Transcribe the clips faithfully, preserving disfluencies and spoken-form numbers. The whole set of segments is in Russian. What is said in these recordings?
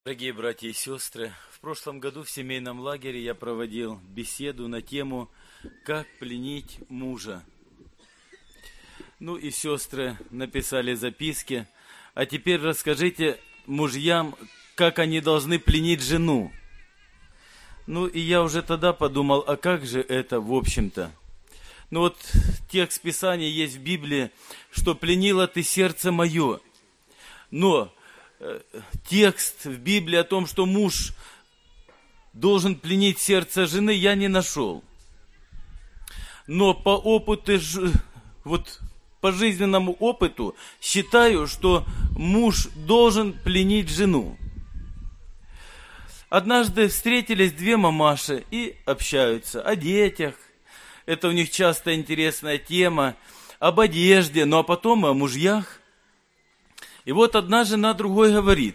Дорогие братья и сестры, в прошлом году в семейном лагере я проводил беседу на тему «Как пленить мужа». Ну и сестры написали записки, а теперь расскажите мужьям, как они должны пленить жену. Ну и я уже тогда подумал, а как же это в общем-то? Ну вот текст Писания есть в Библии, что «пленила ты сердце мое». Но текст в Библии о том, что муж должен пленить сердце жены, я не нашел. Но по опыту, вот по жизненному опыту считаю, что муж должен пленить жену. Однажды встретились две мамаши и общаются о детях. Это у них часто интересная тема, об одежде, ну а потом и о мужьях. И вот одна жена другой говорит: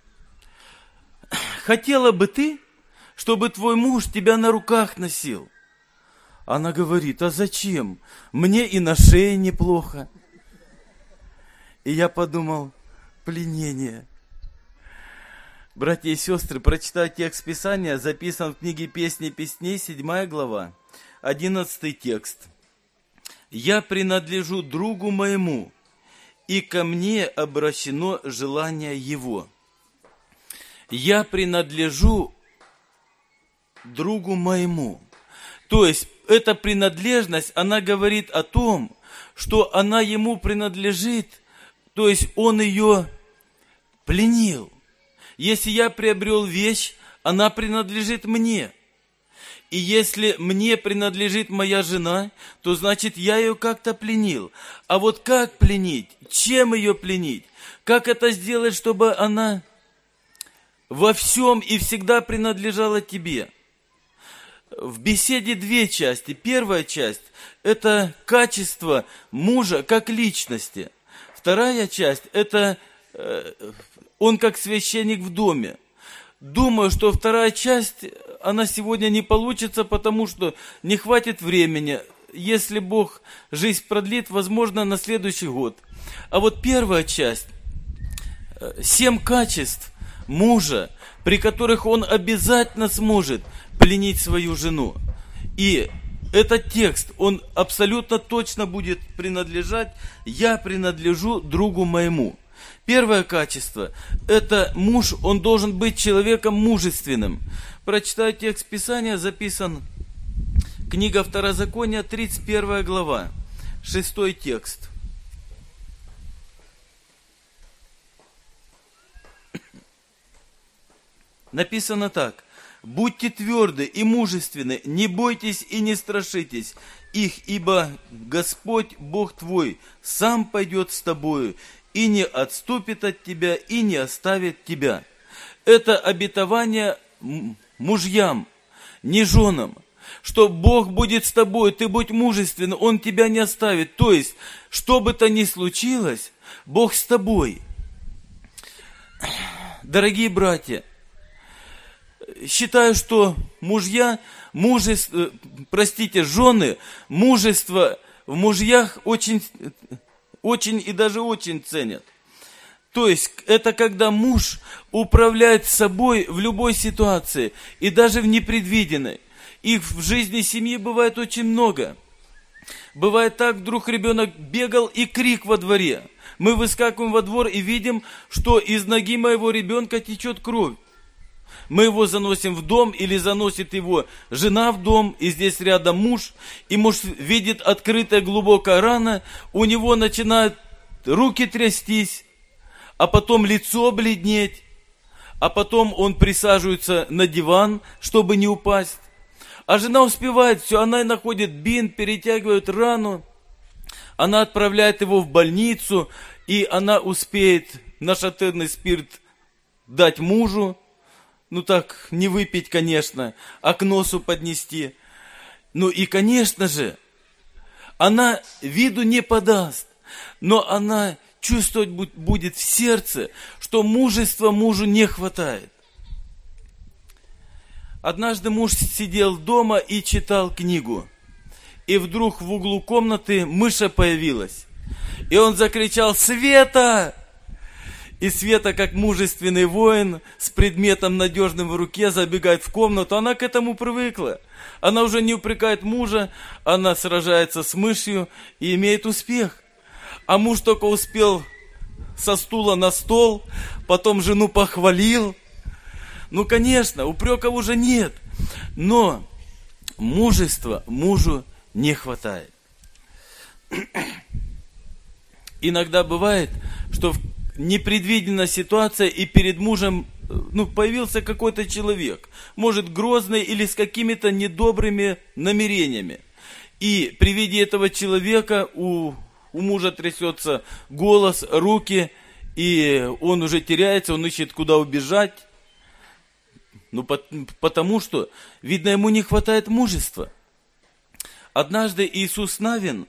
хотела бы ты, чтобы твой муж тебя на руках носил? Она говорит: а зачем? Мне и на шее неплохо. И я подумал: пленение. Братья и сестры, прочитаю текст Писания, записан в книге «Песни песней», седьмая глава, одиннадцатый текст. «Я принадлежу другу моему, и ко мне обращено желание его». Я принадлежу другу моему. То есть, эта принадлежность, она говорит о том, что она ему принадлежит, то есть, он ее пленил. Если я приобрел вещь, она принадлежит мне. И если мне принадлежит моя жена, то значит я ее как-то пленил. А вот как пленить? Чем ее пленить? Как это сделать, чтобы она во всем и всегда принадлежала тебе? В беседе две части. Первая часть – это качество мужа как личности. Вторая часть – это э, он как священник в доме. Думаю, что вторая часть, она сегодня не получится, потому что не хватит времени. Если Бог жизнь продлит, возможно, на следующий год. А вот первая часть, семь качеств мужа, при которых он обязательно сможет пленить свою жену. И этот текст, он абсолютно точно будет принадлежать: «Я принадлежу другу моему». Первое качество – это муж, он должен быть человеком мужественным. Прочитаю текст Писания, записан книга Второзакония, тридцать первая глава, шестой текст. Написано так: «Будьте тверды и мужественны, не бойтесь и не страшитесь их, ибо Господь, Бог твой, сам пойдет с тобою, и не отступит от тебя, и не оставит тебя». Это обетование мужьям, не женам, что Бог будет с тобой, ты будь мужественен, Он тебя не оставит. То есть, что бы то ни случилось, Бог с тобой. Дорогие братья, считаю, что мужья, мужество, простите, жены, мужество в мужьях очень... очень и даже очень ценят. То есть, это когда муж управляет собой в любой ситуации, и даже в непредвиденной. Их в жизни семьи бывает очень много. Бывает так, вдруг ребенок бегал и крик во дворе. Мы выскакиваем во двор и видим, что из ноги моего ребенка течет кровь. Мы его заносим в дом, или заносит его жена в дом, и здесь рядом муж, и муж видит открытая глубокая рана, у него начинают руки трястись, а потом лицо бледнеть, а потом он присаживается на диван, чтобы не упасть. А жена успевает все, она находит бинт, перетягивает рану, она отправляет его в больницу, и она успеет нашатырный спирт дать мужу. Ну так, не выпить, конечно, а к носу поднести. Ну и, конечно же, она виду не подаст, но она чувствовать будет в сердце, что мужества мужу не хватает. Однажды муж сидел дома и читал книгу, и вдруг в углу комнаты мыша появилась, и он закричал: «Света!» И Света, как мужественный воин, с предметом надежным в руке, забегает в комнату. Она к этому привыкла. Она уже не упрекает мужа, она сражается с мышью и имеет успех. А муж только успел со стула на стол, потом жену похвалил. Ну, конечно, упреков уже нет. Но мужества мужу не хватает. Иногда бывает, что в непредвиденная ситуация, и перед мужем ну, появился какой-то человек, может, грозный или с какими-то недобрыми намерениями. И при виде этого человека у, у мужа трясется голос, руки, и он уже теряется, он ищет, куда убежать. Ну, потому что, видно, ему не хватает мужества. Однажды Иисус Навин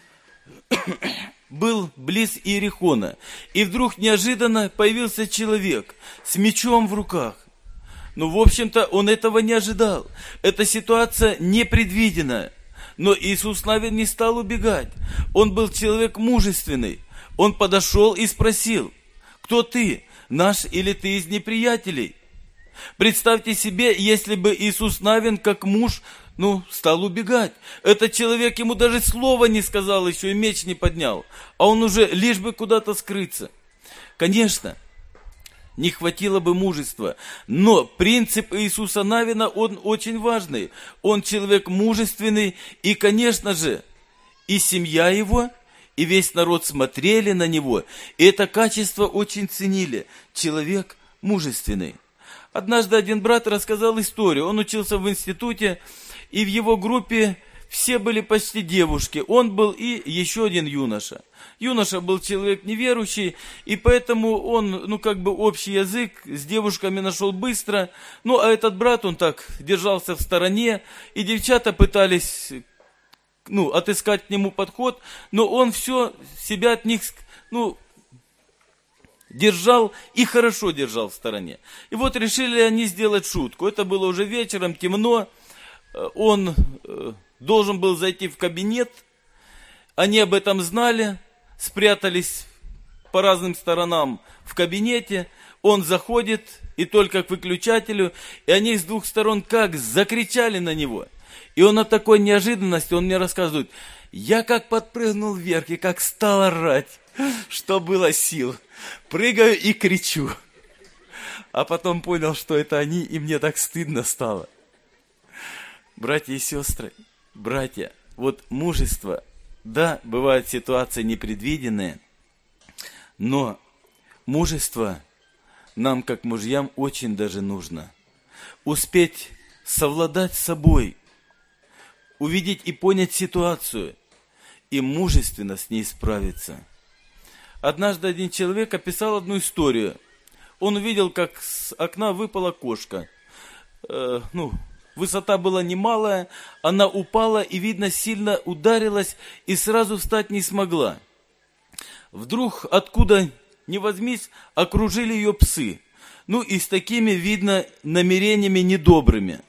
был близ Иерихона, и вдруг неожиданно появился человек с мечом в руках. Ну, в общем-то, он этого не ожидал. Эта ситуация непредвиденная. Но Иисус Навин не стал убегать. Он был человек мужественный. Он подошел и спросил: кто ты, наш или ты из неприятелей? Представьте себе, если бы Иисус Навин, как муж, ну, стал убегать. Этот человек ему даже слова не сказал, еще и меч не поднял. А он уже лишь бы куда-то скрыться. Конечно, не хватило бы мужества. Но принцип Иисуса Навина, он очень важный. Он человек мужественный. И, конечно же, и семья его, и весь народ смотрели на него. И это качество очень ценили. Человек мужественный. Однажды один брат рассказал историю. Он учился в институте, и в его группе все были почти девушки. Он был и еще один юноша. Юноша был человек неверующий, и поэтому он, ну, как бы общий язык с девушками нашел быстро. Ну, а этот брат, он так держался в стороне, и девчата пытались, ну, отыскать к нему подход, но он все себя от них, ну, держал и хорошо держал в стороне. И вот решили они сделать шутку. Это было уже вечером, темно. Он должен был зайти в кабинет. Они об этом знали, спрятались по разным сторонам в кабинете. Он заходит, и только к выключателю, и они с двух сторон как закричали на него. И он от такой неожиданности, он мне рассказывает: я как подпрыгнул вверх и как стал орать, что было сил. Прыгаю и кричу. А потом понял, что это они, и мне так стыдно стало. Братья и сестры, братья, вот мужество, да, бывают ситуации непредвиденные, но мужество нам, как мужьям, очень даже нужно. Успеть совладать с собой, увидеть и понять ситуацию, и мужественно с ней справиться. Однажды один человек описал одну историю. Он увидел, как с окна выпала кошка. Э, ну, высота была немалая, она упала и, видно, сильно ударилась и сразу встать не смогла. Вдруг, откуда ни возьмись, окружили ее псы. Ну и с такими, видно, намерениями недобрыми.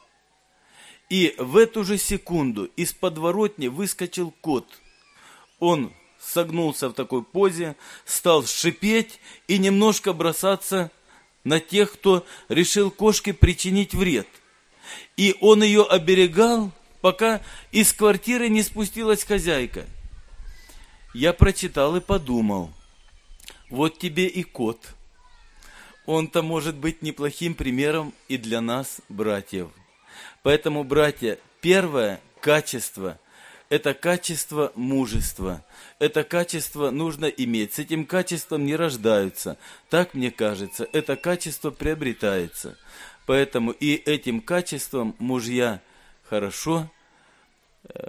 И в эту же секунду из подворотни выскочил кот. Он согнулся в такой позе, стал шипеть и немножко бросаться на тех, кто решил кошке причинить вред. И он ее оберегал, пока из квартиры не спустилась хозяйка. Я прочитал и подумал: вот тебе и кот. Он-то может быть неплохим примером и для нас, братьев. Поэтому, братья, первое качество – это качество мужества. Это качество нужно иметь. С этим качеством не рождаются. Так мне кажется, это качество приобретается. Поэтому и этим качеством мужья хорошо э,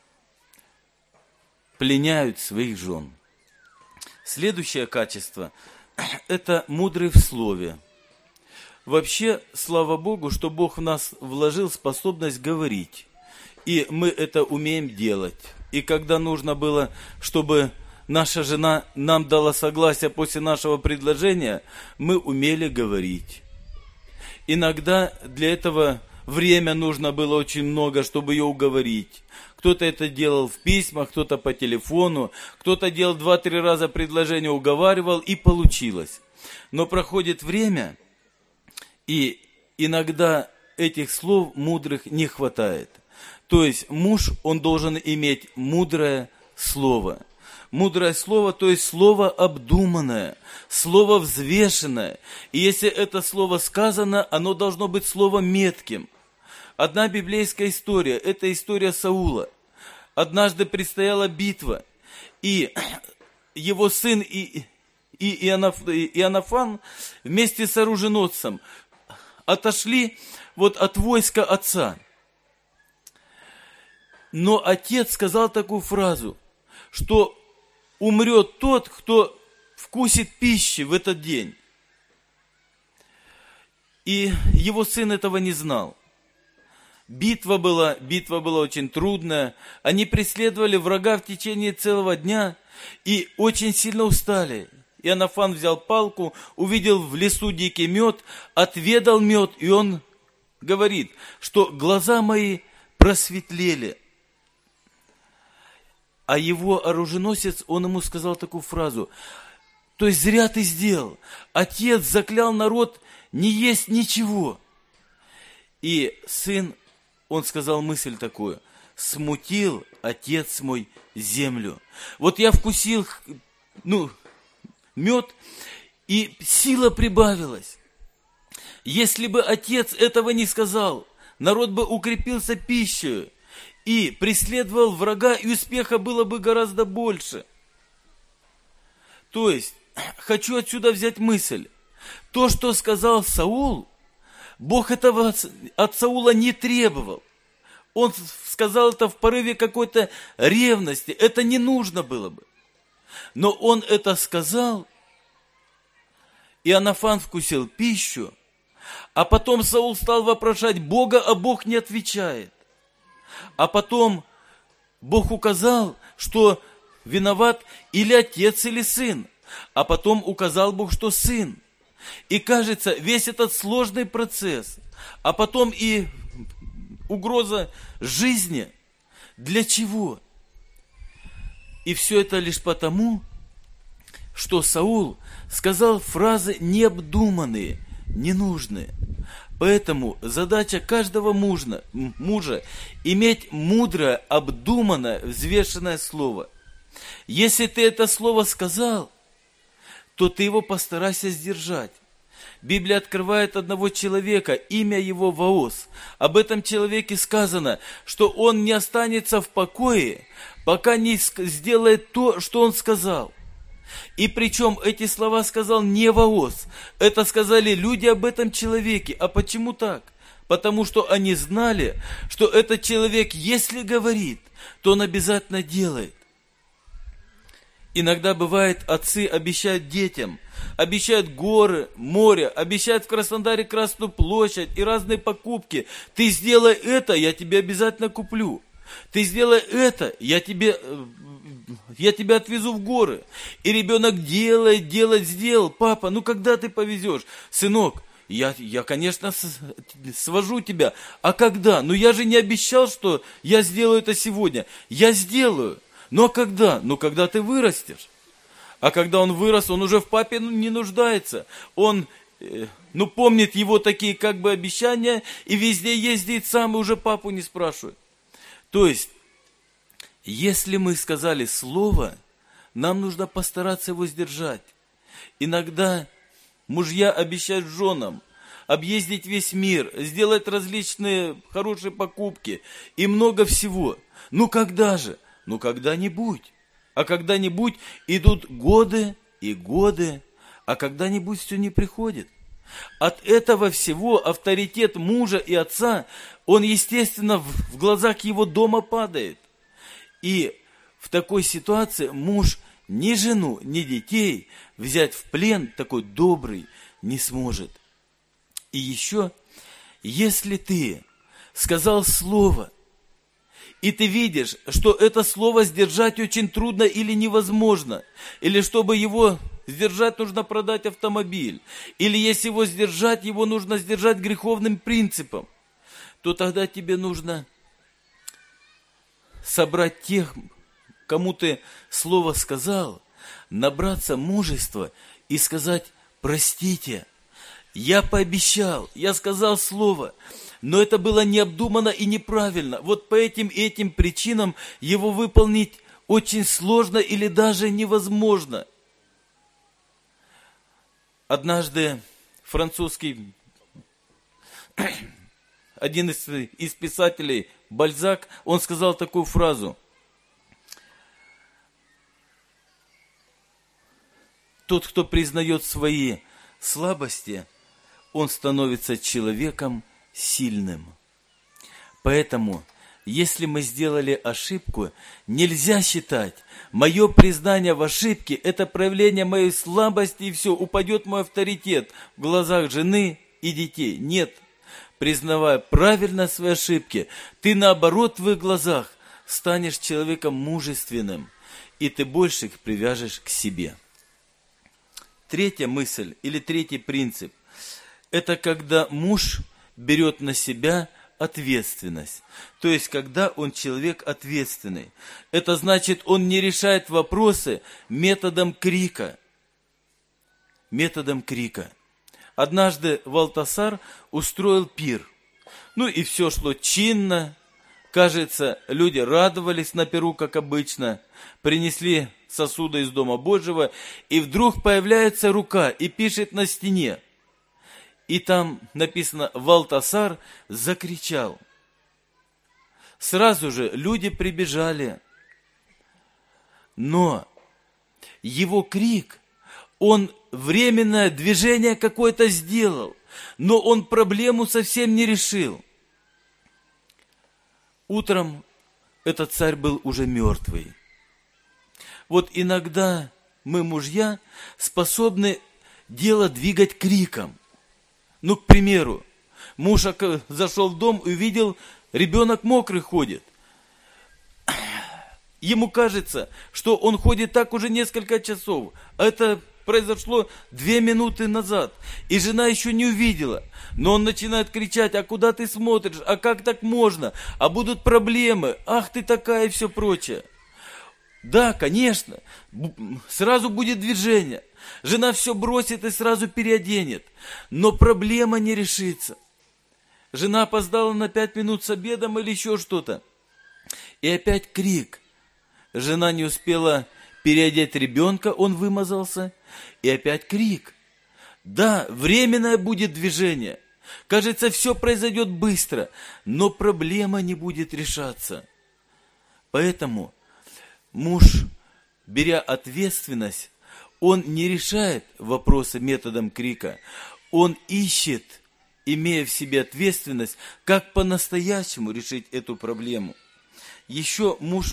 пленяют своих жен. Следующее качество – это мудрый в слове. Вообще, слава Богу, что Бог в нас вложил способность говорить. И мы это умеем делать. И когда нужно было, чтобы наша жена нам дала согласие после нашего предложения, мы умели говорить. Иногда для этого время нужно было очень много, чтобы ее уговорить. Кто-то это делал в письмах, кто-то по телефону, кто-то делал два-три раза предложение, уговаривал, и получилось. Но проходит время, и иногда этих слов мудрых не хватает. То есть муж, он должен иметь мудрое слово. Мудрое слово, то есть слово обдуманное, слово взвешенное. И если это слово сказано, оно должно быть словом метким. Одна библейская история, это история Саула. Однажды предстояла битва, и его сын и, и Иоаннафан вместе с оруженосцем отошли вот от войска отца. Но отец сказал такую фразу, что умрет тот, кто вкусит пищи в этот день. И его сын этого не знал. Битва была, битва была очень трудная. Они преследовали врага в течение целого дня и очень сильно устали. Иоаннафан взял палку, увидел в лесу дикий мед, отведал мед, и он говорит, что глаза мои просветлели. А его оруженосец, он ему сказал такую фразу, то есть зря ты сделал. Отец заклял народ не есть ничего. И сын, он сказал мысль такую, смутил отец мой землю. Вот я вкусил, ну, мед, и сила прибавилась. Если бы отец этого не сказал, народ бы укрепился пищей и преследовал врага, и успеха было бы гораздо больше. То есть, хочу отсюда взять мысль. То, что сказал Саул, Бог этого от Саула не требовал. Он сказал это в порыве какой-то ревности. Это не нужно было бы. Но он это сказал, Иоаннафан вкусил пищу, а потом Саул стал вопрошать Бога, а Бог не отвечает. А потом Бог указал, что виноват или отец, или сын. А потом указал Бог, что сын. И кажется, весь этот сложный процесс, а потом и угроза жизни, для чего? И все это лишь потому, что Саул сказал фразы необдуманные, ненужные. Поэтому задача каждого мужа, мужа иметь мудрое, обдуманное, взвешенное слово. Если ты это слово сказал, то ты его постарайся сдержать. Библия открывает одного человека, имя его Вооз. Об этом человеке сказано, что он не останется в покое, пока не сделает то, что он сказал. И причем эти слова сказал не Вооз. Это сказали люди об этом человеке. А почему так? Потому что они знали, что этот человек, если говорит, то он обязательно делает. Иногда бывает, отцы обещают детям, обещают горы, море, обещают в Краснодаре Красную площадь и разные покупки. Ты сделай это, я тебе обязательно куплю. Ты сделай это, я тебе, я тебя отвезу в горы. И ребенок делает, делает, сделал. Папа, ну когда ты повезешь? Сынок, я, я, конечно, свожу тебя. А когда? Ну я же не обещал, что я сделаю это сегодня. Я сделаю. Но когда? Ну, когда ты вырастешь. А когда он вырос, он уже в папе не нуждается. Он, э, ну, помнит его такие как бы обещания, и везде ездит сам, и уже папу не спрашивает. То есть, если мы сказали слово, нам нужно постараться его сдержать. Иногда мужья обещают женам объездить весь мир, сделать различные хорошие покупки и много всего. Ну, когда же? Ну, когда-нибудь. А когда-нибудь идут годы и годы, а когда-нибудь все не приходит. От этого всего авторитет мужа и отца, он, естественно, в глазах его дома падает. И в такой ситуации муж ни жену, ни детей взять в плен такой добрый не сможет. И еще, если ты сказал слово, и ты видишь, что это слово сдержать очень трудно или невозможно, или чтобы его сдержать, нужно продать автомобиль, или если его сдержать, его нужно сдержать греховным принципом, то тогда тебе нужно собрать тех, кому ты слово сказал, набраться мужества и сказать простите, я пообещал, я сказал слово, но это было необдуманно и неправильно. Вот по этим и этим причинам его выполнить очень сложно или даже невозможно. Однажды французский, один из, из писателей, Бальзак, он сказал такую фразу: тот, кто признает свои слабости, он становится человеком сильным. Поэтому, если мы сделали ошибку, нельзя считать, мое признание в ошибке – это проявление моей слабости, и все, упадет мой авторитет в глазах жены и детей. Нет, признавая правильно свои ошибки, ты, наоборот, в их глазах станешь человеком мужественным, и ты больше их привяжешь к себе. Третья мысль или третий принцип – это когда муж берет на себя ответственность. То есть, когда он человек ответственный. Это значит, он не решает вопросы методом крика. Методом крика. Однажды Валтасар устроил пир. Ну и все шло чинно. Кажется, люди радовались на пиру, как обычно. Принесли сосуды из Дома Божьего. И вдруг появляется рука и пишет на стене. И там написано: Валтасар закричал. Сразу же люди прибежали. Но его крик, он временное движение какое-то сделал, но он проблему совсем не решил. Утром этот царь был уже мертвый. Вот иногда мы, мужья, способны дело двигать криком. Ну, к примеру, муж зашел в дом и увидел, ребенок мокрый ходит. Ему кажется, что он ходит так уже несколько часов. А это произошло две минуты назад. И жена еще не увидела. Но он начинает кричать: а куда ты смотришь? А как так можно? А будут проблемы? Ах ты такая и все прочее. Да, конечно, сразу будет движение. Жена все бросит и сразу переоденет. Но проблема не решится. Жена опоздала на пять минут с обедом или еще что-то. И опять крик. Жена не успела переодеть ребенка, он вымазался. И опять крик. Да, временное будет движение. Кажется, все произойдет быстро, но проблема не будет решаться. Поэтому муж, беря ответственность, он не решает вопросы методом крика. Он ищет, имея в себе ответственность, как по-настоящему решить эту проблему. Еще муж,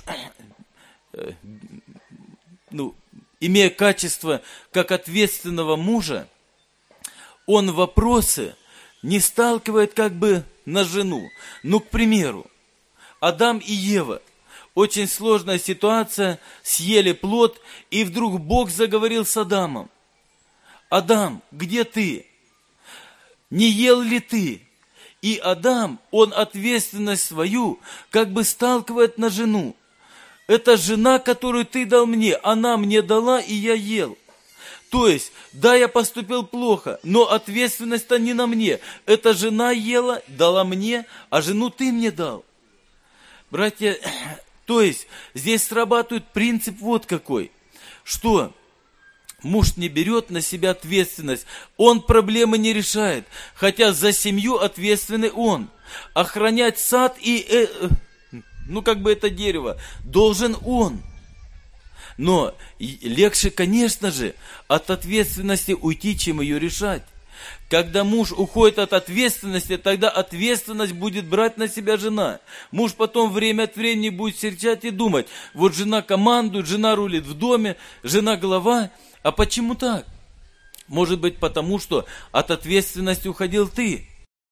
ну, имея качество как ответственного мужа, он вопросы не сталкивает как бы на жену. Ну, к примеру, Адам и Ева. Очень сложная ситуация, съели плод, и вдруг Бог заговорил с Адамом. Адам, где ты? Не ел ли ты? И Адам, он ответственность свою как бы сталкивает на жену. Это жена, которую ты дал мне, она мне дала, и я ел. То есть, да, я поступил плохо, но ответственность-то не на мне. Эта жена ела, дала мне, а жену ты мне дал. Братья, то есть, здесь срабатывает принцип вот какой, что муж не берет на себя ответственность, он проблемы не решает, хотя за семью ответственный он. Охранять сад и, э, ну как бы это дерево, должен он. Но легче, конечно же, от ответственности уйти, чем ее решать. Когда муж уходит от ответственности, тогда ответственность будет брать на себя жена. Муж потом время от времени будет серчать и думать: вот жена командует, жена рулит в доме, жена глава. А почему так? Может быть, потому что от ответственности уходил ты.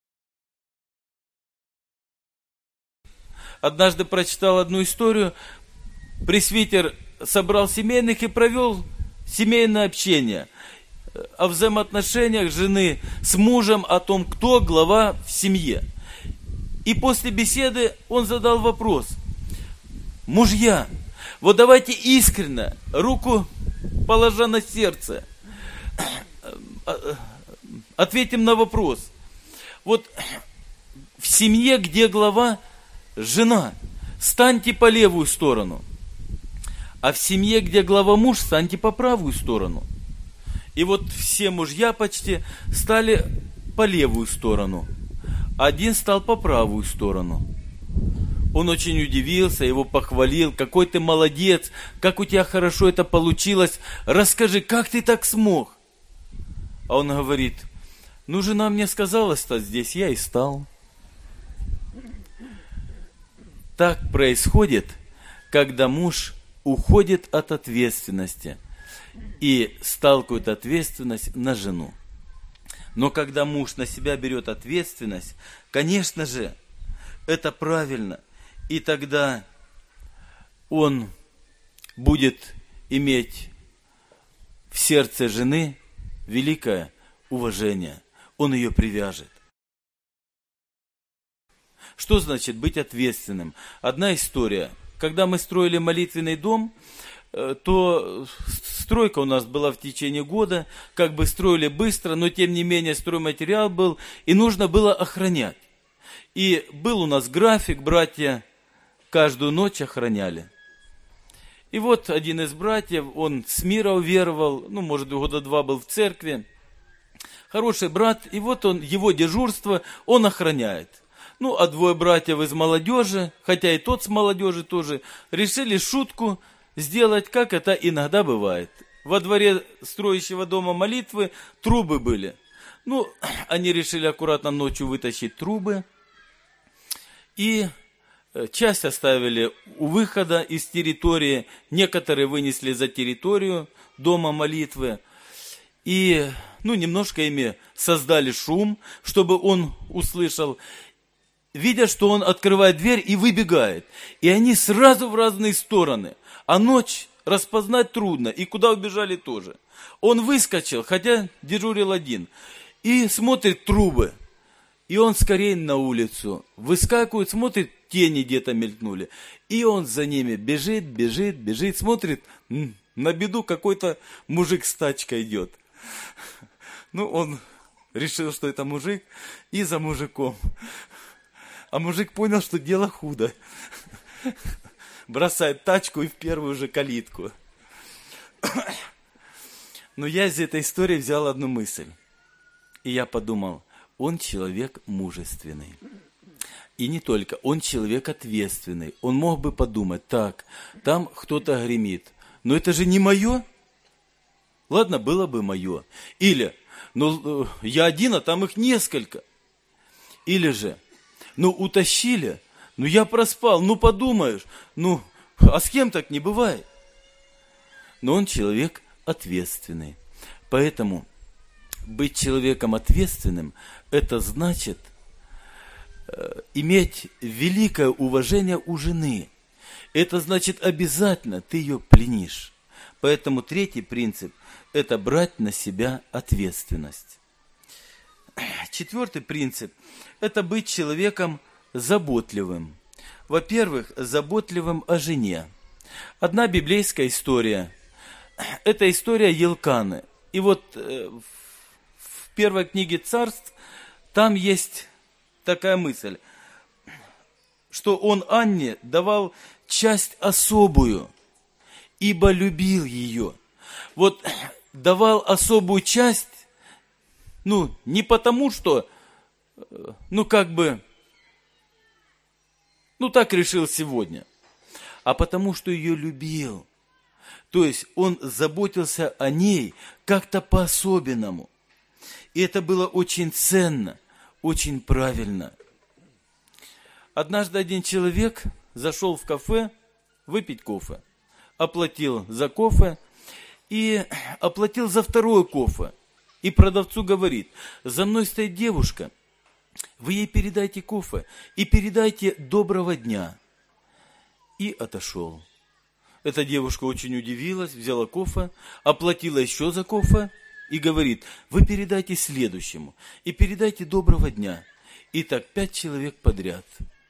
Однажды прочитал одну историю. Пресвитер собрал семейных и провел семейное общение о взаимоотношениях жены с мужем, о том, кто глава в семье. И после беседы он задал вопрос: мужья, вот давайте искренне, руку положа на сердце, ответим на вопрос. Вот в семье, где глава жена, станьте по левую сторону. А в семье, где глава муж, станьте по правую сторону. И вот все мужья почти стали по левую сторону. Один стал по правую сторону. Он очень удивился, его похвалил. Какой ты молодец, как у тебя хорошо это получилось. Расскажи, как ты так смог? А он говорит, ну жена мне сказала стать здесь, я и стал. Так происходит, когда муж уходит от ответственности и сталкивает ответственность на жену. Но когда муж на себя берет ответственность, конечно же, это правильно. И тогда он будет иметь в сердце жены великое уважение. Он ее привяжет. Что значит быть ответственным? Одна история. Когда мы строили молитвенный дом, то стройка у нас была в течение года, как бы строили быстро, но тем не менее стройматериал был, и нужно было охранять. И был у нас график, братья каждую ночь охраняли. И вот один из братьев, он с мира уверовал, ну, может, года два был в церкви, хороший брат, и вот он, его дежурство, он охраняет. Ну, а двое братьев из молодежи, хотя и тот с молодежи тоже, решили шутку сделать, как это иногда бывает. Во дворе строящего дома молитвы трубы были. Ну, они решили аккуратно ночью вытащить трубы. И часть оставили у выхода из территории, некоторые вынесли за территорию дома молитвы. И, ну, немножко ими создали шум, чтобы он услышал. Видя, что он открывает дверь и выбегает. И они сразу в разные стороны. А ночь распознать трудно, и куда убежали тоже. Он выскочил, хотя дежурил один, и смотрит трубы. И он скорее на улицу. Выскакивает, смотрит, тени где-то мелькнули. И он за ними бежит, бежит, бежит, смотрит, на беду какой-то мужик с тачкой идет. Ну, он решил, что это мужик, и за мужиком. А мужик понял, что дело худо. Бросает тачку и в первую же калитку. Но я из этой истории взял одну мысль. И я подумал, он человек мужественный. И не только, он человек ответственный. Он мог бы подумать, так, там кто-то гремит. Но это же не мое. Ладно, было бы мое. Или, ну, я один, а там их несколько. Или же, ну, утащили, ну, я проспал, ну, подумаешь, ну, а с кем так не бывает? Но он человек ответственный. Поэтому быть человеком ответственным, это значит э, иметь великое уважение у жены. Это значит обязательно ты ее пленишь. Поэтому третий принцип – это брать на себя ответственность. Четвертый принцип – это быть человеком заботливым. Во-первых, заботливым о жене. Одна библейская история – это история Елканы. И вот в первой книге Царств там есть такая мысль, что он Анне давал часть особую, ибо любил ее. Вот давал особую часть, ну, не потому что, ну, как бы, ну, так решил сегодня, а потому что ее любил. То есть он заботился о ней как-то по-особенному. И это было очень ценно, очень правильно. Однажды один человек зашел в кафе выпить кофе, оплатил за кофе и оплатил за второе кофе. И продавцу говорит, за мной стоит девушка, вы ей передайте кофе и передайте доброго дня. И отошел. Эта девушка очень удивилась, взяла кофе, оплатила еще за кофе и говорит, вы передайте следующему и передайте доброго дня. И так пять человек подряд.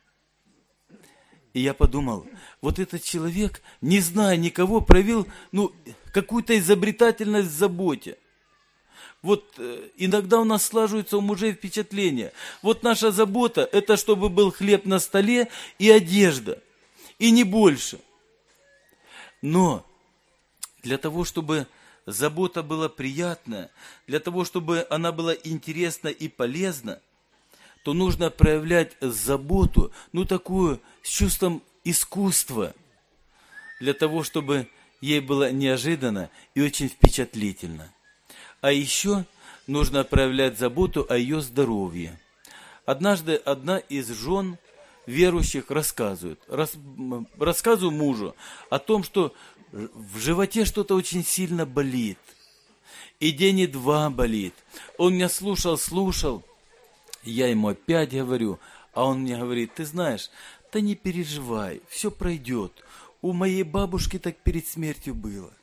И я подумал, вот этот человек, не зная никого, проявил ну, какую-то изобретательность в заботе. Вот э, иногда у нас слаживаются у мужей впечатления. Вот наша забота – это чтобы был хлеб на столе и одежда, и не больше. Но для того, чтобы забота была приятная, для того, чтобы она была интересна и полезна, то нужно проявлять заботу, ну такую, с чувством искусства, для того, чтобы ей было неожиданно и очень впечатлительно. А еще нужно проявлять заботу о ее здоровье. Однажды одна из жен верующих рассказывает, рас, рассказываю мужу о том, что в животе что-то очень сильно болит. И день и два болит. Он меня слушал, слушал. Я ему опять говорю, а он мне говорит, ты знаешь, да не переживай, все пройдет. У моей бабушки так перед смертью было.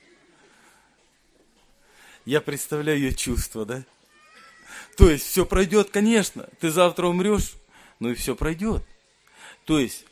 Я представляю ее чувства, да? То есть все пройдет, конечно. Ты завтра умрешь, ну и все пройдет. То есть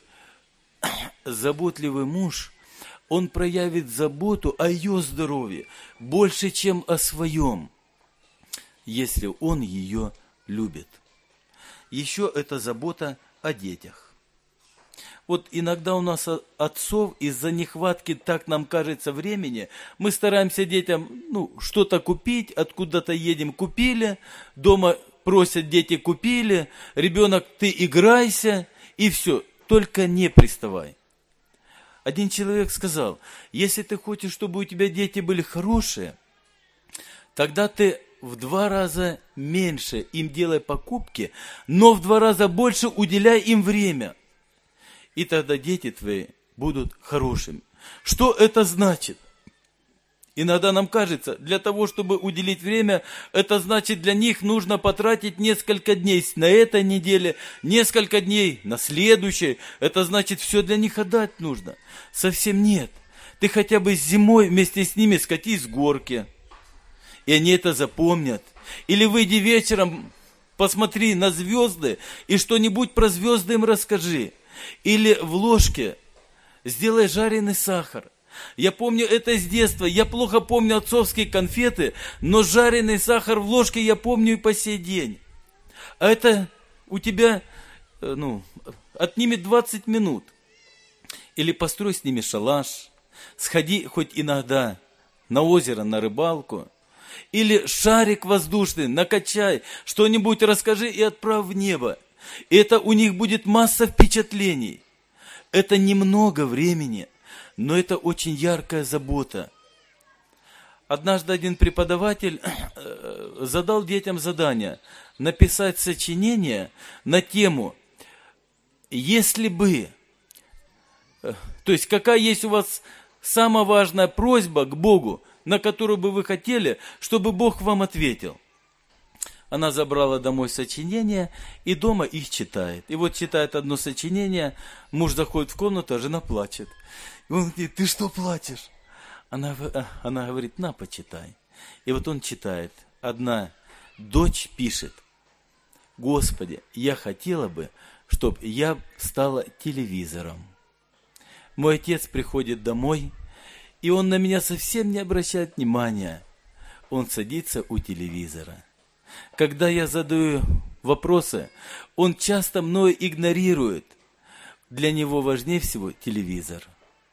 заботливый муж, он проявит заботу о ее здоровье больше, чем о своем, если он ее любит. Еще это забота о детях. Вот иногда у нас отцов из-за нехватки, так нам кажется, времени, мы стараемся детям ну, что-то купить, откуда-то едем, купили, дома просят дети, купили, ребенок, ты играйся, и все, только не приставай. Один человек сказал, если ты хочешь, чтобы у тебя дети были хорошие, тогда ты в два раза меньше им делай покупки, но в два раза больше уделяй им время. И тогда дети твои будут хорошими. Что это значит? Иногда нам кажется, для того, чтобы уделить время, это значит, для них нужно потратить несколько дней на этой неделе, несколько дней на следующей. Это значит, все для них отдать нужно. Совсем нет. Ты хотя бы зимой вместе с ними скатись с горки, и они это запомнят. Или выйди вечером, посмотри на звезды, и что-нибудь про звезды им расскажи. Или в ложке сделай жареный сахар. Я помню это с детства. Я плохо помню отцовские конфеты, но жареный сахар в ложке я помню и по сей день. А это у тебя ну, отнимет двадцать минут. Или построй с ними шалаш. Сходи хоть иногда на озеро, на рыбалку. Или шарик воздушный накачай. Что-нибудь расскажи и отправь в небо. И это у них будет масса впечатлений. Это немного времени, но это очень яркая забота. Однажды один преподаватель задал детям задание написать сочинение на тему «Если бы...» То есть, какая есть у вас самая важная просьба к Богу, на которую бы вы хотели, чтобы Бог вам ответил. Она забрала домой сочинения и дома их читает. И вот читает одно сочинение, муж заходит в комнату, а жена плачет. И он говорит, ты что плачешь? Она, она говорит, на, почитай. И вот он читает. Одна дочь пишет, Господи, я хотела бы, чтобы я стала телевизором. Мой отец приходит домой, и он на меня совсем не обращает внимания. Он садится у телевизора. Когда я задаю вопросы, он часто мною игнорирует. Для него важнее всего телевизор.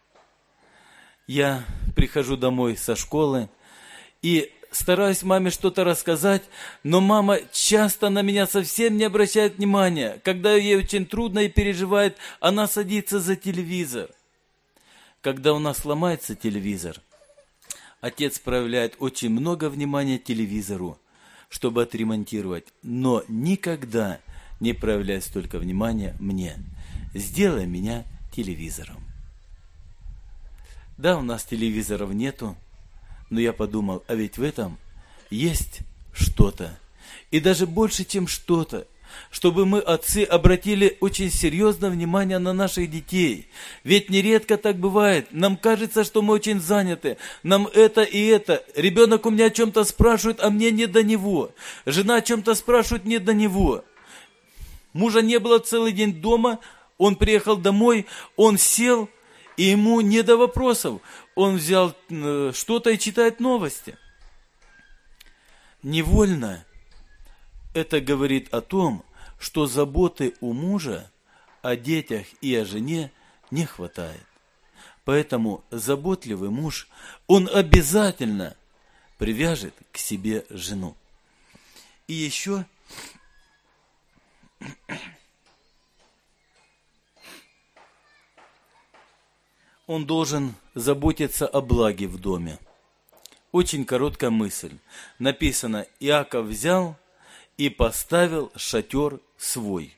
Я прихожу домой со школы и стараюсь маме что-то рассказать, но мама часто на меня совсем не обращает внимания. Когда ей очень трудно и переживает, она садится за телевизор. Когда у нас ломается телевизор, отец проявляет очень много внимания телевизору, чтобы отремонтировать, но никогда не проявляет столько внимания мне. Сделай меня телевизором. Да, у нас телевизоров нету, но я подумал, а ведь в этом есть что-то. И даже больше, чем что-то. Чтобы мы, отцы, обратили очень серьезное внимание на наших детей. Ведь нередко так бывает. Нам кажется, что мы очень заняты. Нам это и это. Ребенок у меня о чем-то спрашивает, а мне не до него. Жена о чем-то спрашивает, не до него. Мужа не было целый день дома. Он приехал домой, он сел, и ему не до вопросов. Он взял что-то и читает новости. невольно это говорит о том, что заботы у мужа о детях и о жене не хватает. Поэтому заботливый муж, он обязательно привяжет к себе жену. И еще он должен заботиться о благе в доме. Очень короткая мысль. Написано: Иаков взял и поставил шатер свой.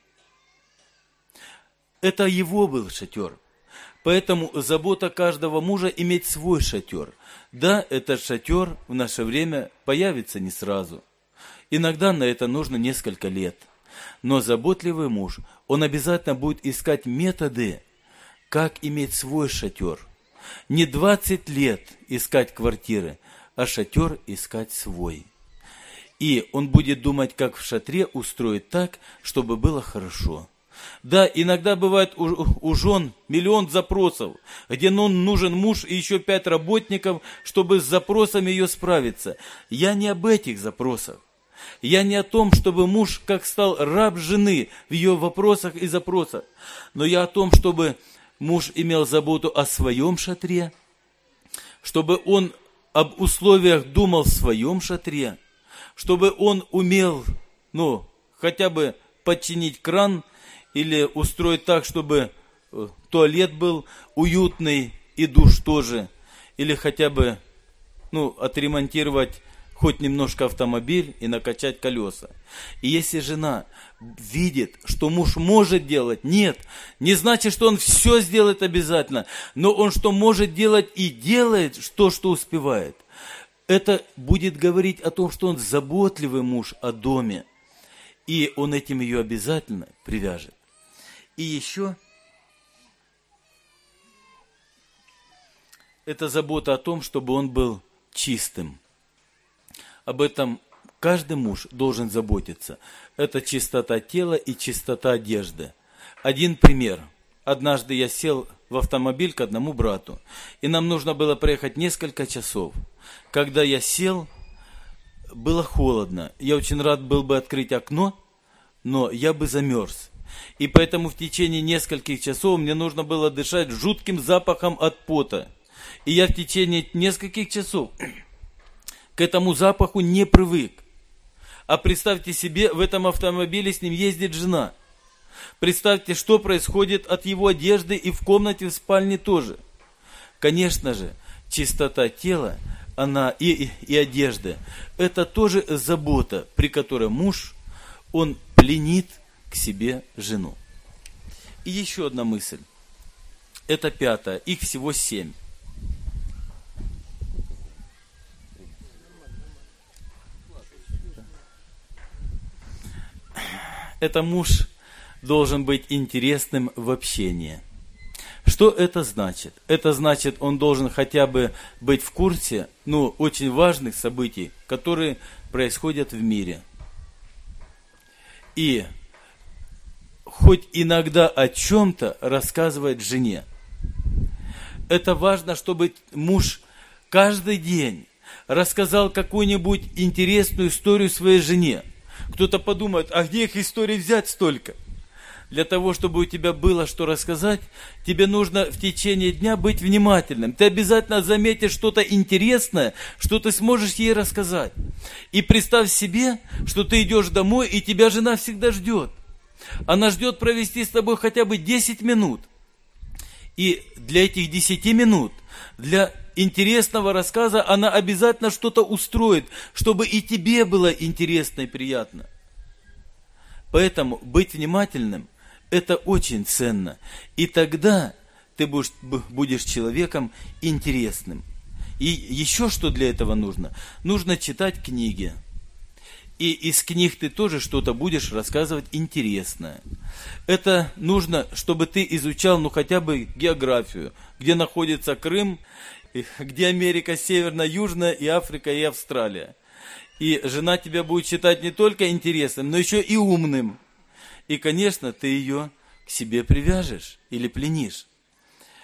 Это его был шатер. Поэтому забота каждого мужа иметь свой шатер. Да, этот шатер в наше время появится не сразу. Иногда на это нужно несколько лет. Но заботливый муж, он обязательно будет искать методы, как иметь свой шатер. Не двадцать лет искать квартиры, а шатер искать свой. И он будет думать, как в шатре устроить так, чтобы было хорошо. Да, иногда бывает у, у жен миллион запросов, где ну, нужен муж и еще пять работников, чтобы с запросами ее справиться. Я не об этих запросах. Я не о том, чтобы муж как стал раб жены в ее вопросах и запросах. Но я о том, чтобы муж имел заботу о своем шатре, чтобы он об условиях думал в своем шатре, чтобы он умел, ну, хотя бы подчинить кран, или устроить так, чтобы туалет был уютный и душ тоже. Или хотя бы, ну, отремонтировать хоть немножко автомобиль и накачать колеса. И если жена видит, что муж может делать, нет, не значит, что он все сделает обязательно, но он что может делать и делает то, что успевает. Это будет говорить о том, что он заботливый муж о доме. И он этим ее обязательно привяжет. И еще это забота о том, чтобы он был чистым. Об этом каждый муж должен заботиться. Это чистота тела и чистота одежды. Один пример. Однажды я сел в автомобиль к одному брату, и нам нужно было проехать несколько часов. Когда я сел, было холодно. Я очень рад был бы открыть окно, но я бы замерз. И поэтому в течение нескольких часов мне нужно было дышать жутким запахом от пота. И я в течение нескольких часов к этому запаху не привык. А представьте себе, в этом автомобиле с ним ездит жена. Представьте, что происходит от его одежды и в комнате, в спальне тоже. Конечно же, чистота тела, она и, и, и одежды, это тоже забота, при которой муж, он пленит к себе жену. И еще одна мысль. Это пятая. Их всего семь. Это муж должен быть интересным в общении. Что это значит? Это значит, он должен хотя бы быть в курсе, ну, очень важных событий, которые происходят в мире. И хоть иногда о чем-то рассказывать жене. Это важно, чтобы муж каждый день рассказал какую-нибудь интересную историю своей жене. Кто-то подумает, а где их историй взять столько? Для того, чтобы у тебя было что рассказать, тебе нужно в течение дня быть внимательным. Ты обязательно заметишь что-то интересное, что ты сможешь ей рассказать. И представь себе, что ты идешь домой, и тебя жена всегда ждет. Она ждет провести с тобой хотя бы десять минут. И для этих десяти минут, для интересного рассказа, она обязательно что-то устроит, чтобы и тебе было интересно и приятно. Поэтому быть внимательным – это очень ценно. И тогда ты будешь, будешь человеком интересным. И еще что для этого нужно? Нужно читать книги. И из книг ты тоже что-то будешь рассказывать интересное. Это нужно, чтобы ты изучал, ну, хотя бы географию, где находится Крым, где Америка Северная, Южная, и Африка, и Австралия. И жена тебя будет считать не только интересным, но еще и умным. И, конечно, ты ее к себе привяжешь или пленишь.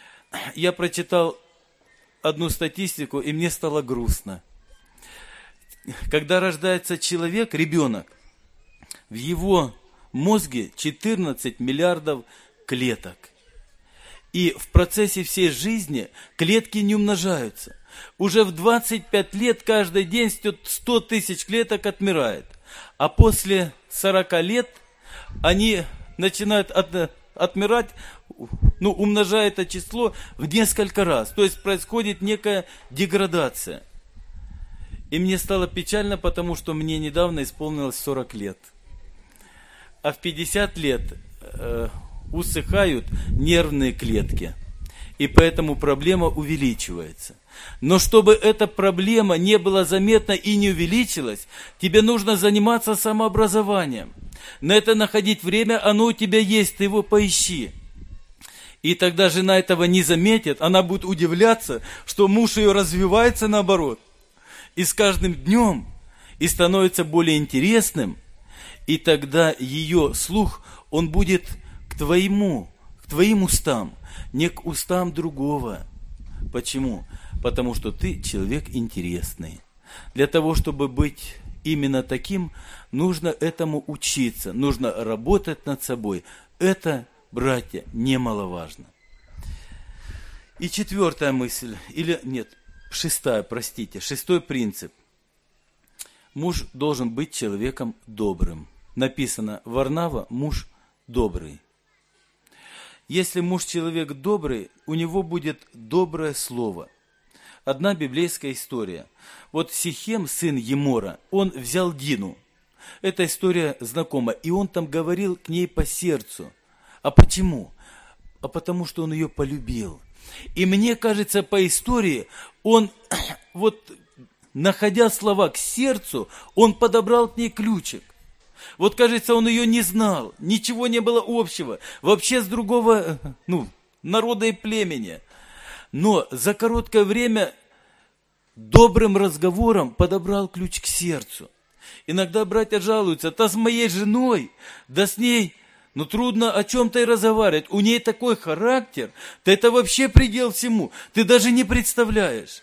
Я прочитал одну статистику, и мне стало грустно. когда рождается человек, ребенок, в его мозге четырнадцать миллиардов клеток. И в процессе всей жизни клетки не умножаются. Уже в двадцать пять лет каждый день сто тысяч клеток отмирает. А после сорока лет они начинают от, отмирать, ну, умножая это число в несколько раз. То есть происходит некая деградация. И мне стало печально, потому что мне недавно исполнилось сорок лет. А в пятьдесят лет э, усыхают нервные клетки. И поэтому проблема увеличивается. Но чтобы эта проблема не была заметна и не увеличилась, тебе нужно заниматься самообразованием. На это находить время, оно у тебя есть, ты его поищи. И тогда жена этого не заметит, она будет удивляться, что муж ее развивается наоборот. И с каждым днем и становится более интересным, и тогда ее слух, он будет к твоему, к твоим устам, не к устам другого. Почему? Потому что ты человек интересный. Для того, чтобы быть именно таким, нужно этому учиться, нужно работать над собой. Это, братья, немаловажно. И четвертая мысль, или нет, шестая, простите, шестой принцип. Муж должен быть человеком добрым. Написано, Варнава, муж добрый. Если муж человек добрый, у него будет доброе слово. Одна библейская история. Вот Сихем, сын Емора, он взял Дину. Эта история знакома. И он там говорил к ней по сердцу. А почему? А потому что он ее полюбил. И мне кажется, по истории, он, вот, находя слова к сердцу, он подобрал к ней ключик. Вот, кажется, он ее не знал, ничего не было общего, вообще с другого, ну, народа и племени. Но за короткое время добрым разговором подобрал ключ к сердцу. Иногда братья жалуются, да с моей женой, да с ней, ну, трудно о чем-то и разговаривать. У ней такой характер, да это вообще предел всему, ты даже не представляешь.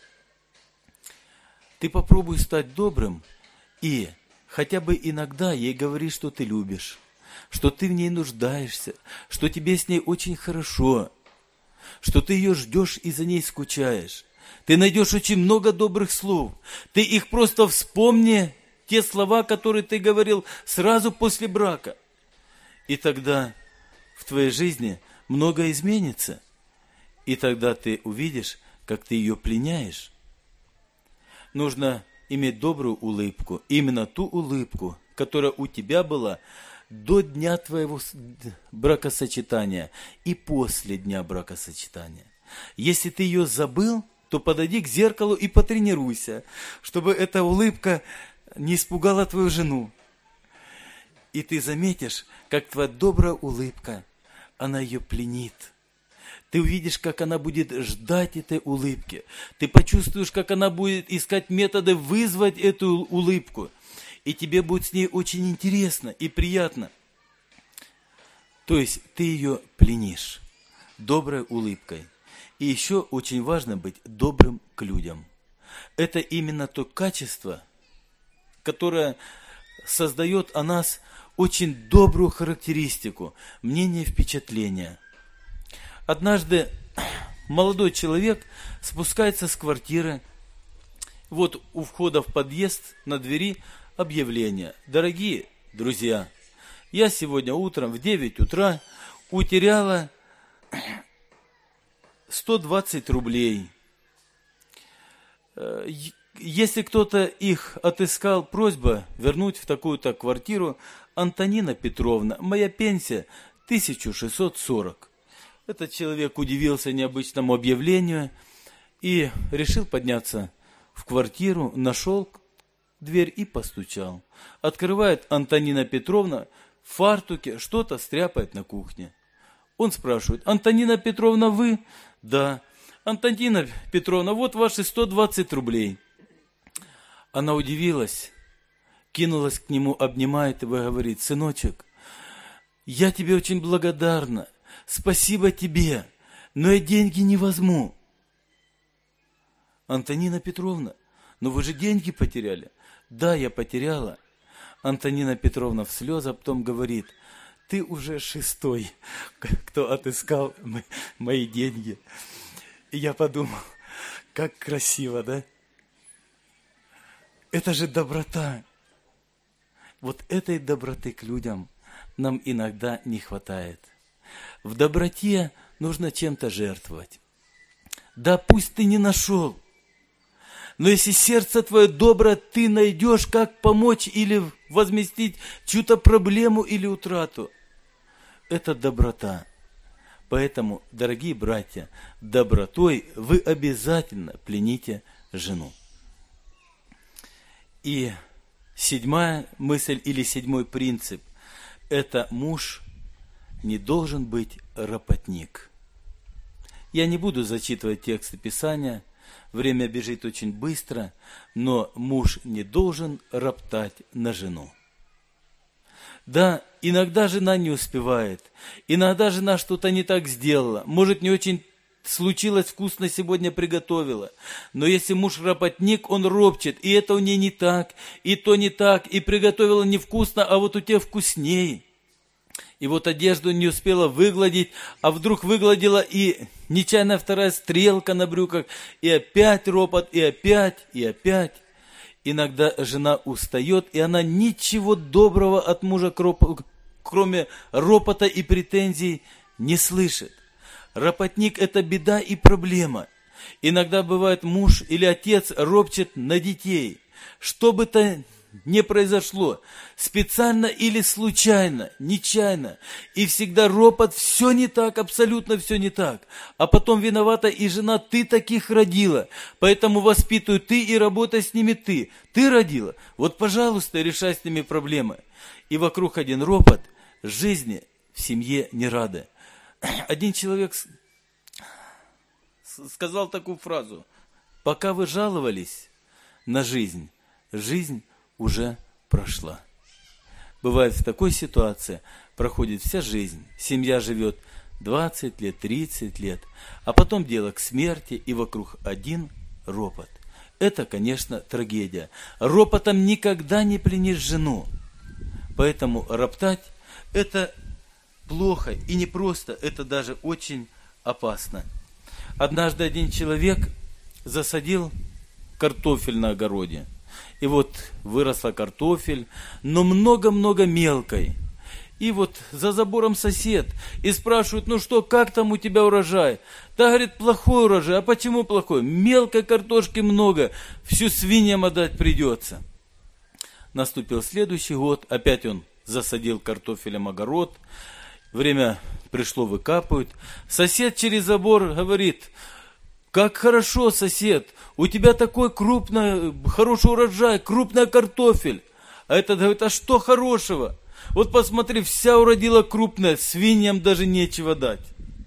Ты попробуй стать добрым и хотя бы иногда ей говори, что ты любишь, что ты в ней нуждаешься, что тебе с ней очень хорошо, что ты ее ждешь и за ней скучаешь. Ты найдешь очень много добрых слов. Ты их просто вспомни, те слова, которые ты говорил сразу после брака. И тогда в твоей жизни многое изменится. И тогда ты увидишь, как ты ее пленяешь. Нужно иметь добрую улыбку, именно ту улыбку, которая у тебя была до дня твоего бракосочетания и после дня бракосочетания. Если ты ее забыл, то подойди к зеркалу и потренируйся, чтобы эта улыбка не испугала твою жену. И ты заметишь, как твоя добрая улыбка, она ее пленит. Ты увидишь, как она будет ждать этой улыбки. Ты почувствуешь, как она будет искать методы вызвать эту улыбку. И тебе будет с ней очень интересно и приятно. То есть ты ее пленишь доброй улыбкой. И еще очень важно быть добрым к людям. Это именно то качество, которое создает о нас очень добрую характеристику, мнение, впечатление. Однажды молодой человек спускается с квартиры. Вот у входа в подъезд на двери объявление. Дорогие друзья, я сегодня утром в девять утра утеряла сто двадцать рублей. Если кто-то их отыскал, просьба вернуть в такую-то квартиру. Антонина Петровна, моя пенсия тысяча шестьсот сорок. Этот человек удивился необычному объявлению и решил подняться в квартиру, нашел дверь и постучал. Открывает Антонина Петровна в фартуке, что-то стряпает на кухне. Он спрашивает: Антонина Петровна, вы? Да. Антонина Петровна, вот ваши сто двадцать рублей. Она удивилась, кинулась к нему, обнимает его и говорит: сыночек, я тебе очень благодарна. Спасибо тебе, но я деньги не возьму. Антонина Петровна, но вы же деньги потеряли. Да, я потеряла. Антонина Петровна в слезах потом говорит: ты уже шестой, кто отыскал мои деньги. И я подумал, как красиво, да? Это же доброта. Вот этой доброты к людям нам иногда не хватает. В доброте нужно чем-то жертвовать. Да пусть ты не нашел, но если сердце твое доброе, ты найдешь, как помочь или возместить чью-то проблему или утрату. Это доброта. Поэтому, дорогие братья, добротой вы обязательно плените жену. И седьмая мысль или седьмой принцип – это муж не должен быть ропотник. Я не буду зачитывать тексты Писания, время бежит очень быстро, но муж не должен роптать на жену. Да, иногда жена не успевает, иногда жена что-то не так сделала, может, не очень случилось вкусно сегодня приготовила, но если муж ропотник, он ропчет, и это у нее не так, и то не так, и приготовила невкусно, а вот у тебя вкуснее. И вот одежду не успела выгладить, а вдруг выгладила и нечаянно вторая стрелка на брюках, и опять ропот, и опять, и опять. Иногда жена устает, и она ничего доброго от мужа, кроме ропота и претензий, не слышит. Ропотник – это беда и проблема. Иногда бывает муж или отец ропчет на детей. Что бы то ни произошло, специально или случайно, нечаянно, и всегда ропот, все не так, абсолютно все не так. А потом виновата и жена, ты таких родила, поэтому воспитывай ты и работай с ними ты. Ты родила, вот, пожалуйста, решай с ними проблемы. И вокруг один ропот, жизни в семье не рады. Один человек сказал такую фразу: пока вы жаловались на жизнь, жизнь уже прошла. Бывает в такой ситуации, проходит вся жизнь, семья живет двадцать лет, тридцать лет, а потом дело к смерти, и вокруг один ропот. Это, конечно, трагедия. Ропотом никогда не пленишь жену. Поэтому роптать – это плохо и не просто, это даже очень опасно. Однажды один человек засадил картофель на огороде. И вот выросла картофель, но много-много мелкой. И вот за забором сосед. И спрашивают: ну что, как там у тебя урожай? Да, говорит, плохой урожай. А почему плохой? Мелкой картошки много, всю свиньям отдать придется. Наступил следующий год, опять он засадил картофелем огород. Время пришло, выкапывают. Сосед через забор говорит: как хорошо, сосед, у тебя такой крупный, хороший урожай, крупный картофель. А этот говорит: а что хорошего? Вот посмотри, вся уродила крупная, свиньям даже нечего дать.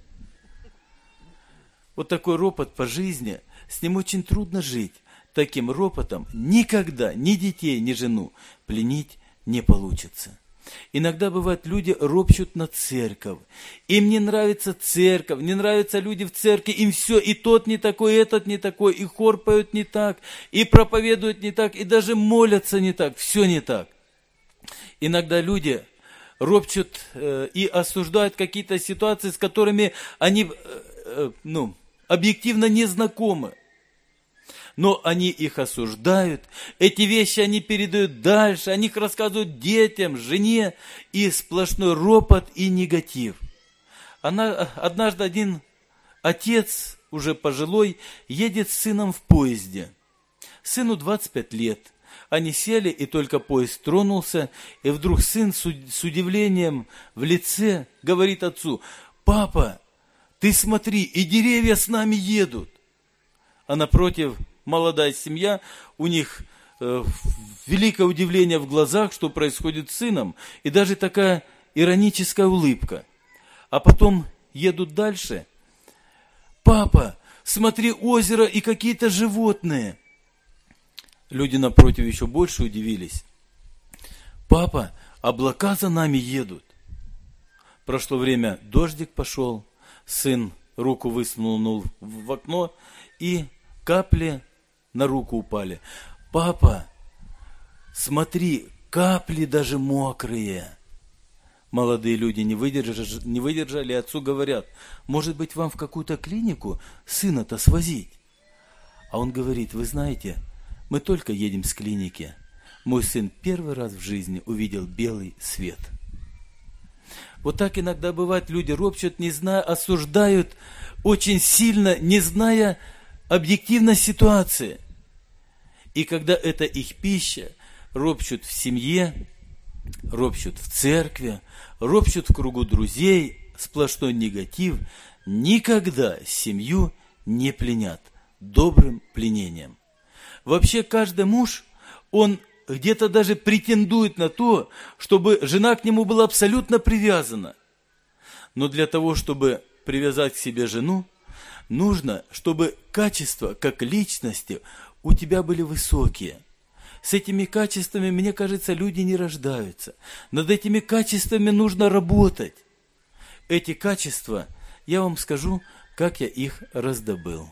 Вот такой ропот по жизни, с ним очень трудно жить. Таким ропотом никогда ни детей, ни жену пленить не получится. Иногда бывает, люди ропщут на церковь. Им не нравится церковь, не нравятся люди в церкви, им все, и тот не такой, и этот не такой, и хор поют не так, и проповедуют не так, и даже молятся не так, все не так. Иногда люди ропщут э, и осуждают какие-то ситуации, с которыми они э, э, ну, объективно не знакомы. Но они их осуждают, эти вещи они передают дальше, они их рассказывают детям, жене, и сплошной ропот и негатив. Она, однажды один отец, уже пожилой, едет с сыном в поезде. Сыну двадцать пять лет. Они сели, и только поезд тронулся, и вдруг сын с удивлением в лице говорит отцу: папа, ты смотри, и деревья с нами едут. А напротив молодая семья, у них э, великое удивление в глазах, что происходит с сыном, и даже такая ироническая улыбка. А потом едут дальше. Папа, смотри, озеро и какие-то животные. Люди напротив еще больше удивились. Папа, облака за нами едут. Прошло время, дождик пошел, сын руку высунул в окно, и капли на руку упали. Папа, смотри, капли даже мокрые. Молодые люди не выдержали, не выдержали, отцу говорят, может быть, вам в какую-то клинику сына-то свозить? А он говорит, вы знаете, мы только едем с клиники. Мой сын первый раз в жизни увидел белый свет. Вот так иногда бывает, люди ропщут, не зная, осуждают очень сильно, не зная объективной ситуации. И когда это их пища, ропщут в семье, ропщут в церкви, ропщут в кругу друзей, сплошной негатив, никогда семью не пленят добрым пленением. Вообще каждый муж, он где-то даже претендует на то, чтобы жена к нему была абсолютно привязана. Но для того, чтобы привязать к себе жену, нужно, чтобы качества как личности у тебя были высокие. С этими качествами, мне кажется, люди не рождаются. Над этими качествами нужно работать. Эти качества, я вам скажу, как я их раздобыл.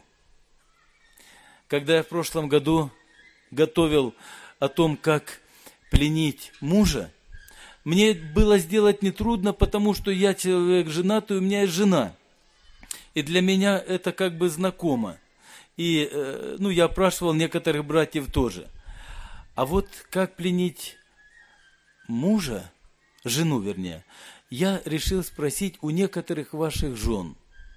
Когда я в прошлом году готовил о том, как пленить мужа, мне было сделать нетрудно, потому что я человек женатый, у меня есть жена. И для меня это как бы знакомо. И ну, я опрашивал некоторых братьев тоже. А вот как пленить мужа, жену вернее, я решил спросить у некоторых ваших жен.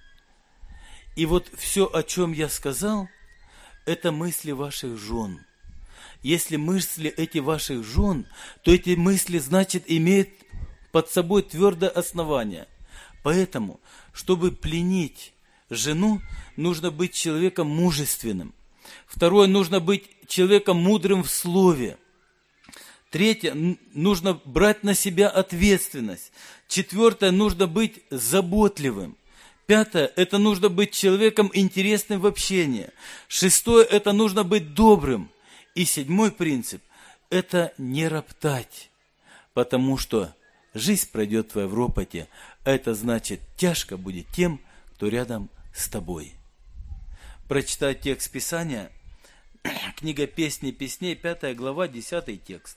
И вот все, о чем я сказал, это мысли ваших жен. Если мысли эти ваших жен, то эти мысли, значит, имеют под собой твердое основание. Поэтому, чтобы пленить жену, нужно быть человеком мужественным. Второе, нужно быть человеком мудрым в слове. Третье, нужно брать на себя ответственность. Четвертое, нужно быть заботливым. Пятое, это нужно быть человеком интересным в общении. Шестое, это нужно быть добрым. И седьмой принцип – это не роптать, потому что жизнь пройдет твоя в ропоте, а это значит, тяжко будет тем, кто рядом с тобой. Прочитаю текст Писания, книга «Песни песней», пятая глава, десятый текст.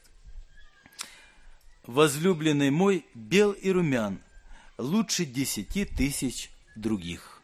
«Возлюбленный мой бел и румян, лучше десяти тысяч других».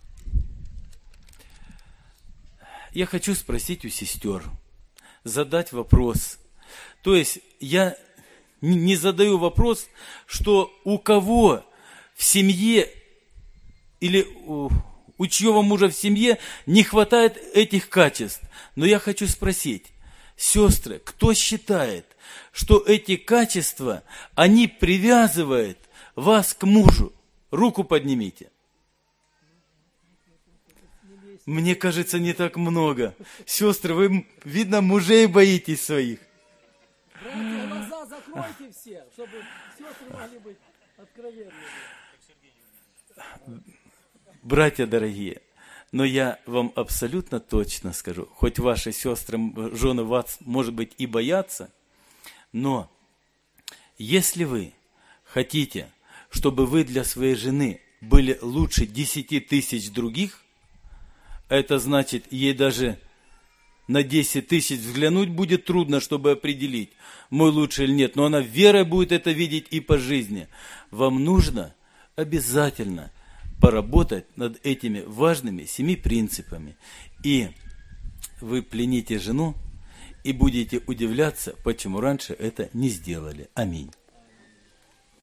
Я хочу спросить у сестер, задать вопрос. То есть я не задаю вопрос, что у кого в семье или у, у чьего мужа в семье не хватает этих качеств. Но я хочу спросить, сестры, кто считает, что эти качества, они привязывают вас к мужу? Руку поднимите. Мне кажется, не так много. Сестры, вы, видно, мужей боитесь своих. Братья, глаза закройте все, чтобы сестры могли быть откровенными. Братья дорогие, но я вам абсолютно точно скажу, хоть ваши сестры, жены вас, может быть, и боятся, но если вы хотите, чтобы вы для своей жены были лучше десяти тысяч других, это значит, ей даже на десять тысяч взглянуть будет трудно, чтобы определить, мой лучший или нет. Но она верой будет это видеть и по жизни. Вам нужно обязательно поработать над этими важными семи принципами. И вы плените жену и будете удивляться, почему раньше это не сделали. Аминь.